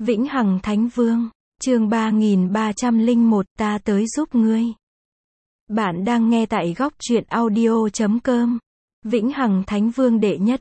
Vĩnh Hằng Thánh Vương, chương 3301, ta tới giúp ngươi. Bạn đang nghe tại góc truyện audio.com. Vĩnh Hằng Thánh Vương đệ nhất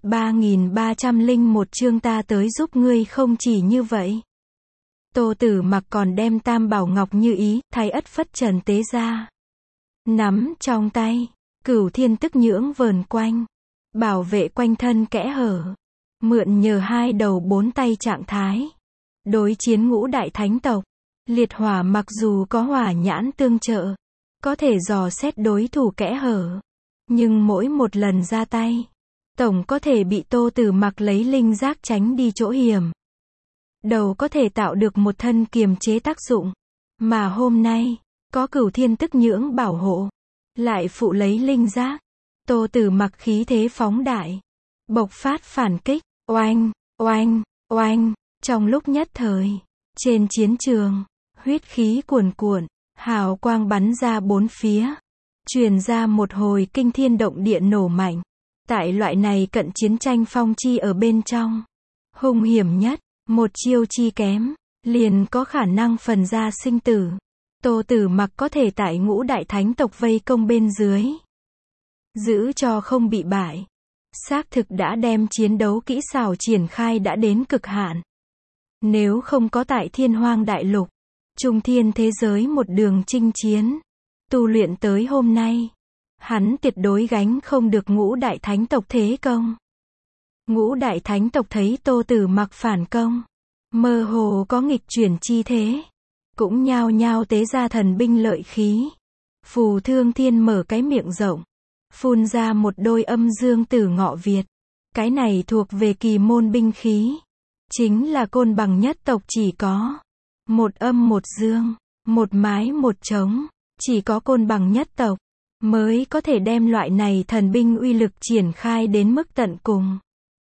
3301 chương ta tới giúp ngươi. Không chỉ như vậy, Tô Tử Mặc còn đem Tam Bảo Ngọc Như Ý, Thái Ất Phất Trần tế ra. Nắm trong tay, Cửu Thiên Tức Nhưỡng vờn quanh, bảo vệ quanh thân kẽ hở. Mượn nhờ hai đầu bốn tay trạng thái đối chiến ngũ đại thánh tộc. Liệt Hỏa mặc dù có hỏa nhãn tương trợ, có thể dò xét đối thủ kẽ hở, nhưng mỗi một lần ra tay, tổng có thể bị Tô Tử Mặc lấy linh giác tránh đi chỗ hiểm. Đầu có thể tạo được một thân kiềm chế tác dụng, mà hôm nay, có Cửu Thiên Tức Nhưỡng bảo hộ, lại phụ lấy linh giác. Tô Tử Mặc khí thế phóng đại, bộc phát phản kích, oanh, oanh, oanh. Trong lúc nhất thời, trên chiến trường, huyết khí cuồn cuộn, hào quang bắn ra bốn phía, truyền ra một hồi kinh thiên động địa nổ mạnh. Tại loại này cận chiến tranh phong chi ở bên trong, hung hiểm nhất, một chiêu chi kém, liền có khả năng phần ra sinh tử. Tô Tử Mặc có thể tại ngũ đại thánh tộc vây công bên dưới, giữ cho không bị bại, xác thực đã đem chiến đấu kỹ xảo triển khai đã đến cực hạn. Nếu không có tại Thiên Hoang Đại Lục, Trung Thiên thế giới một đường chinh chiến, tu luyện tới hôm nay, hắn tuyệt đối gánh không được ngũ đại thánh tộc thế công. Ngũ đại thánh tộc thấy Tô Tử Mặc phản công, mơ hồ có nghịch chuyển chi thế, cũng nhao nhao tế ra thần binh lợi khí. Phù Thương Thiên mở cái miệng rộng, phun ra một đôi âm dương tử ngọ Việt. Cái này thuộc về kỳ môn binh khí, chính là Côn Bằng nhất tộc chỉ có một âm một dương, một mái một trống, chỉ có Côn Bằng nhất tộc mới có thể đem loại này thần binh uy lực triển khai đến mức tận cùng.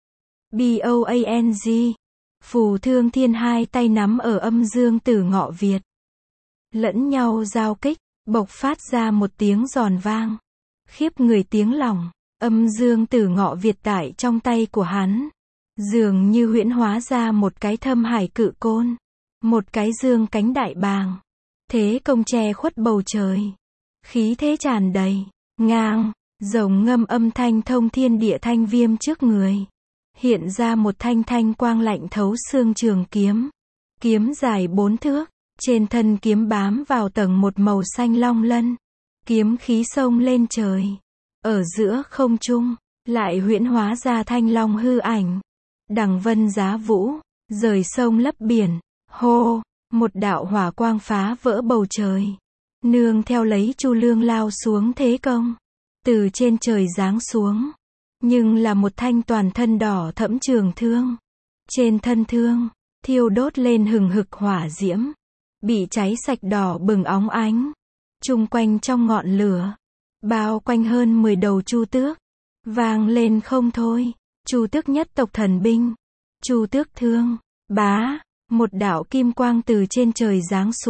BOANG, Phù Thương Thiên hai tay nắm ở âm dương tử ngọ Việt, lẫn nhau giao kích, bộc phát ra một tiếng giòn vang, khiếp người tiếng lòng. Âm dương tử ngọ Việt tại trong tay của hắn, dường như huyễn hóa ra một cái thâm hải cự côn, một cái dương cánh đại bàng, thế công che khuất bầu trời, khí thế tràn đầy, ngang, rồng ngâm âm thanh thông thiên địa. Thanh viêm trước người, hiện ra một thanh thanh quang lạnh thấu xương trường kiếm, kiếm dài 4 thước, trên thân kiếm bám vào tầng một màu xanh long lân, kiếm khí xông lên trời, ở giữa không trung, lại huyễn hóa ra thanh long hư ảnh. Đằng vân giá vũ, rời sông lấp biển, hô, một đạo hỏa quang phá vỡ bầu trời, nương theo lấy Chu Lương lao xuống thế công, từ trên trời giáng xuống, nhưng là một thanh toàn thân đỏ thẫm trường thương, trên thân thương, thiêu đốt lên hừng hực hỏa diễm, bị cháy sạch đỏ bừng óng ánh, chung quanh trong ngọn lửa, bao quanh hơn 10 đầu chu tước, vang lên không thôi. Chu tước nhất tộc thần binh, Chu Tước Thương, bá, một đạo kim quang từ trên trời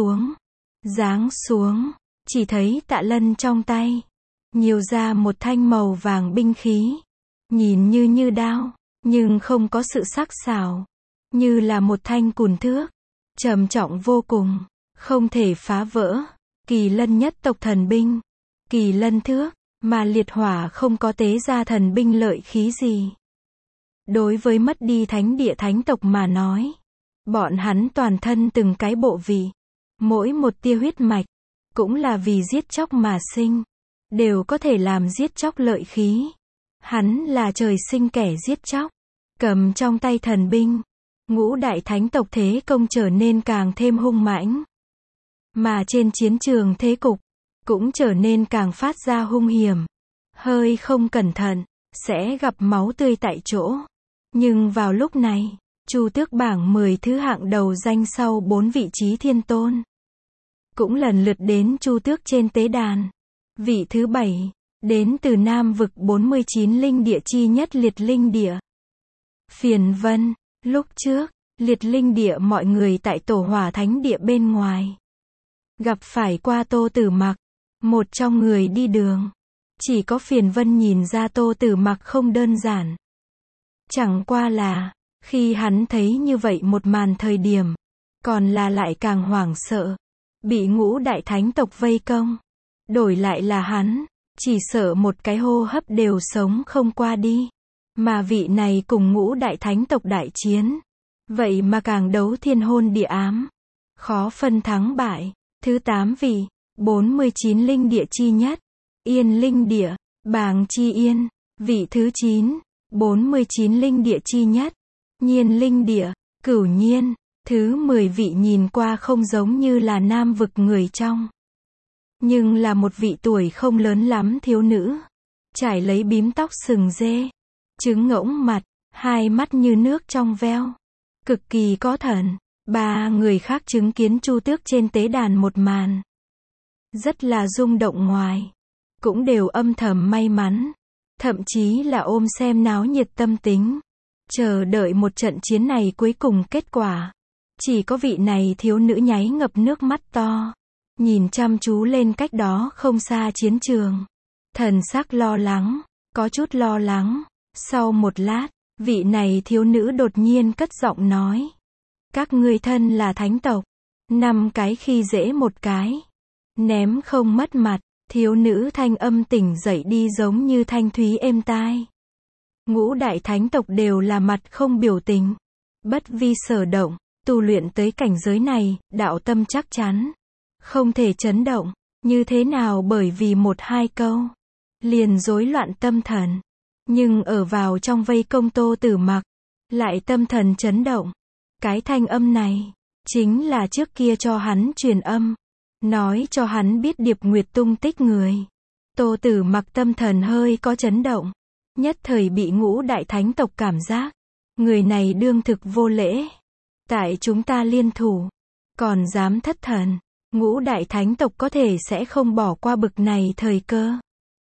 giáng xuống, chỉ thấy Tạ Lân trong tay, nhiều ra một thanh màu vàng binh khí, nhìn như đao, nhưng không có sự sắc sảo, như là một thanh cùn thước, trầm trọng vô cùng, không thể phá vỡ. Kỳ Lân nhất tộc thần binh, Kỳ Lân thước, mà Liệt Hỏa không có tế ra thần binh lợi khí gì. Đối với mất đi thánh địa thánh tộc mà nói, bọn hắn toàn thân từng cái bộ vị, mỗi một tia huyết mạch, cũng là vì giết chóc mà sinh, đều có thể làm giết chóc lợi khí. Hắn là trời sinh kẻ giết chóc, cầm trong tay thần binh, ngũ đại thánh tộc thế công trở nên càng thêm hung mãnh. Mà trên chiến trường thế cục, cũng trở nên càng phát ra hung hiểm. Hơi không cẩn thận, sẽ gặp máu tươi tại chỗ. Nhưng vào lúc này, Chu Tước bảng 10 thứ hạng đầu danh sau 4 vị trí thiên tôn, cũng lần lượt đến Chu Tước trên tế đàn. Vị thứ 7, đến từ Nam vực 49 linh địa chi nhất Liệt Linh Địa. Phiền Vân, lúc trước, Liệt Linh Địa mọi người tại Tổ Hỏa Thánh Địa bên ngoài, gặp phải qua Tô Tử Mặc, một trong người đi đường. Chỉ có Phiền Vân nhìn ra Tô Tử Mặc không đơn giản. Chẳng qua là, khi hắn thấy như vậy một màn thời điểm, còn là lại càng hoảng sợ. Bị ngũ đại thánh tộc vây công. Đổi lại là hắn, chỉ sợ một cái hô hấp đều sống không qua đi. Mà vị này cùng ngũ đại thánh tộc đại chiến. Vậy mà càng đấu thiên hôn địa ám. Khó phân thắng bại. Thứ 8 vị, 49 linh địa chi nhất. Yên linh địa, Bàng Chi Yên. Vị thứ 9, 49 linh địa chi nhất. Nhiên linh địa, Cửu Nhiên. Thứ 10 vị nhìn qua không giống như là nam vực người trong. Nhưng là một vị tuổi không lớn lắm thiếu nữ. Trải lấy bím tóc sừng dê. Trứng ngỗng mặt, hai mắt như nước trong veo. Cực kỳ có thần. 3 người khác chứng kiến Chu Tước trên tế đàn một màn. Rất là rung động ngoài. Cũng đều âm thầm may mắn. Thậm chí là ôm xem náo nhiệt tâm tính. Chờ đợi một trận chiến này cuối cùng kết quả. Chỉ có vị này thiếu nữ nháy ngập nước mắt to. Nhìn chăm chú lên cách đó không xa chiến trường. Thần sắc lo lắng. Có chút lo lắng. Sau một lát, vị này thiếu nữ đột nhiên cất giọng nói. Các ngươi thân là thánh tộc. 5 cái khi dễ một cái. Ném không mất mặt. Thiếu nữ thanh âm tỉnh dậy đi giống như thanh thúy êm tai. Ngũ đại thánh tộc đều là mặt không biểu tình. Bất vi sở động. Tu luyện tới cảnh giới này, đạo tâm chắc chắn. Không thể chấn động. Như thế nào bởi vì 1-2 câu. Liền rối loạn tâm thần. Nhưng ở vào trong vây công Tô Tử Mặc. Lại tâm thần chấn động. Cái thanh âm này. Chính là trước kia cho hắn truyền âm. Nói cho hắn biết Điệp Nguyệt tung tích người. Tô Tử Mặc tâm thần hơi có chấn động. Nhất thời bị ngũ đại thánh tộc cảm giác. Người này đương thực vô lễ. Tại chúng ta liên thủ. Còn dám thất thần. Ngũ đại thánh tộc có thể sẽ không bỏ qua bực này thời cơ.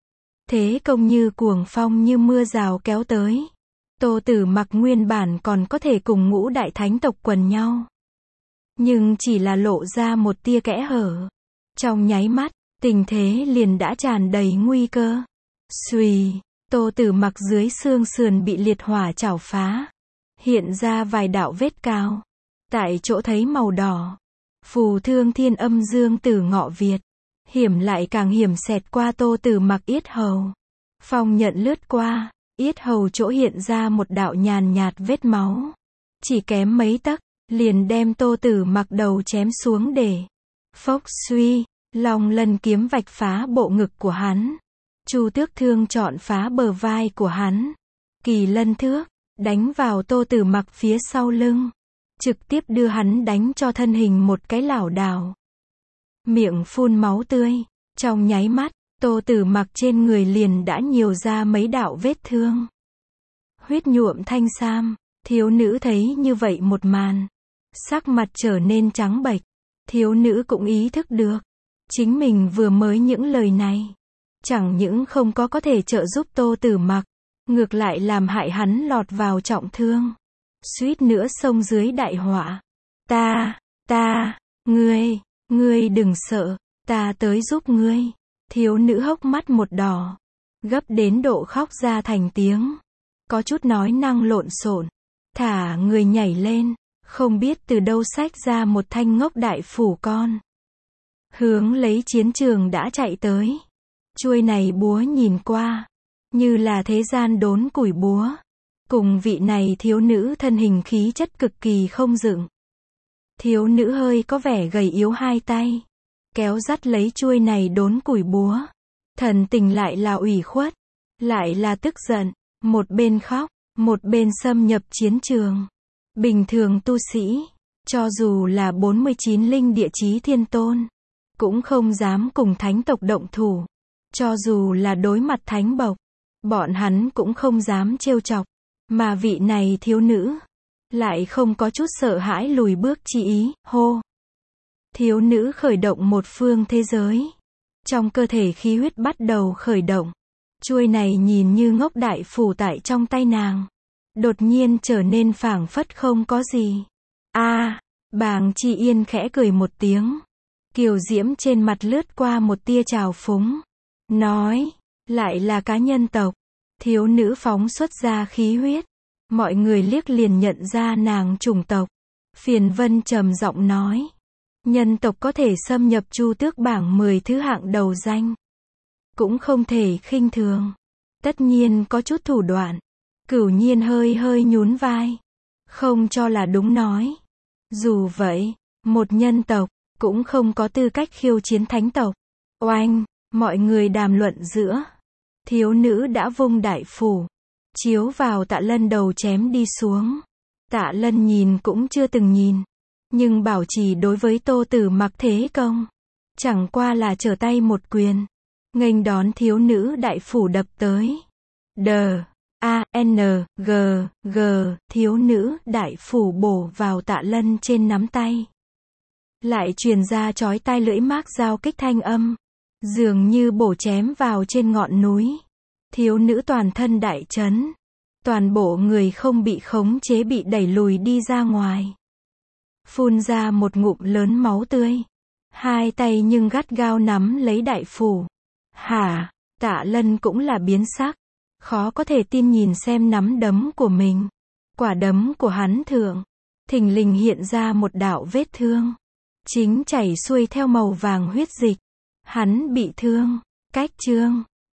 Thế công như cuồng phong như mưa rào kéo tới. Tô Tử Mặc nguyên bản còn có thể cùng ngũ đại thánh tộc quần nhau. Nhưng chỉ là lộ ra một tia kẽ hở. Trong nháy mắt, tình thế liền đã tràn đầy nguy cơ. Xùy, Tô Tử Mặc dưới xương sườn bị liệt hỏa chảo phá. Hiện ra vài đạo vết cào. Tại chỗ thấy màu đỏ. Phù thương thiên âm dương tử ngọ Việt. Hiểm lại càng hiểm xẹt qua Tô Tử Mặc yết hầu. Phong nhận lướt qua, yết hầu chỗ hiện ra một đạo nhàn nhạt vết máu. Chỉ kém mấy tấc, liền đem Tô Tử Mặc đầu chém xuống để. Phốc suy, Long Lân kiếm vạch phá bộ ngực của hắn. Chu Tước thương chọn phá bờ vai của hắn. Kỳ Lân thước, đánh vào Tô Tử Mặc phía sau lưng. Trực tiếp đưa hắn đánh cho thân hình một cái lảo đảo. Miệng phun máu tươi. Trong nháy mắt, Tô Tử Mặc trên người liền đã nhiều ra mấy đạo vết thương. Huyết nhuộm thanh sam. Thiếu nữ thấy như vậy một màn. Sắc mặt trở nên trắng bệch. Thiếu nữ cũng ý thức được. Chính mình vừa mới những lời này. Chẳng những không có thể trợ giúp Tô Tử Mặc. Ngược lại làm hại hắn lọt vào trọng thương. Suýt nữa xông dưới đại họa. Ngươi đừng sợ. Ta tới giúp ngươi. Thiếu nữ hốc mắt một đỏ. Gấp đến độ khóc ra thành tiếng. Có chút nói năng lộn xộn. Thả người nhảy lên. Không biết từ đâu xách ra một thanh ngốc đại phủ con. Hướng lấy chiến trường đã chạy tới. Chuôi này búa nhìn qua. Như là thế gian đốn củi búa. Cùng vị này thiếu nữ thân hình khí chất cực kỳ không dựng. Thiếu nữ hơi có vẻ gầy yếu hai tay. Kéo dắt lấy chuôi này đốn củi búa. Thần tình lại là ủy khuất. Lại là tức giận. Một bên khóc. Một bên xâm nhập chiến trường. Bình thường tu sĩ. Cho dù là 49 linh địa chí thiên tôn. Cũng không dám cùng thánh tộc động thủ. Cho dù là đối mặt thánh bộc. Bọn hắn cũng không dám trêu chọc. Mà vị này thiếu nữ. Lại không có chút sợ hãi lùi bước chi ý. Hô. Thiếu nữ khởi động một phương thế giới. Trong cơ thể khí huyết bắt đầu khởi động. Chuôi này nhìn như ngốc đại phủ tại trong tay nàng. Đột nhiên trở nên phảng phất không có gì. Bàng Chi Yên khẽ cười một tiếng. Kiều diễm trên mặt lướt qua một tia trào phúng. Nói. Lại là cá nhân tộc. Thiếu nữ phóng xuất ra khí huyết. Mọi người liếc liền nhận ra nàng chủng tộc. Phiền Vân trầm giọng nói. Nhân tộc có thể xâm nhập Chu Tước bảng 10 thứ hạng đầu danh. Cũng không thể khinh thường. Tất nhiên có chút thủ đoạn. Cửu Nhiên hơi hơi nhún vai. Không cho là đúng nói. Dù vậy, một nhân tộc, cũng không có tư cách khiêu chiến thánh tộc. Oanh, mọi người đàm luận giữa. Thiếu nữ đã vung đại phủ. Chiếu vào Tạ Lân đầu chém đi xuống. Tạ Lân nhìn cũng chưa từng nhìn. Nhưng bảo trì đối với Tô Tử Mặc thế công. Chẳng qua là trở tay một quyền. Nghênh đón thiếu nữ đại phủ đập tới. D-A-N-G-G, thiếu nữ đại phủ bổ vào Tạ Lân trên nắm tay. Lại truyền ra chói tai lưỡi mác giao kích thanh âm. Dường như bổ chém vào trên ngọn núi. Thiếu nữ toàn thân đại chấn. Toàn bộ người không bị khống chế bị đẩy lùi đi ra ngoài. Phun ra một ngụm lớn máu tươi. Hai tay nhưng gắt gao nắm lấy đại phủ. Hả? Tạ Lân cũng là biến sắc. Khó có thể tin nhìn xem nắm đấm của mình. Quả đấm của hắn thượng. Thình lình hiện ra một đạo vết thương. Chính chảy xuôi theo màu vàng huyết dịch. Hắn bị thương. Cách chương.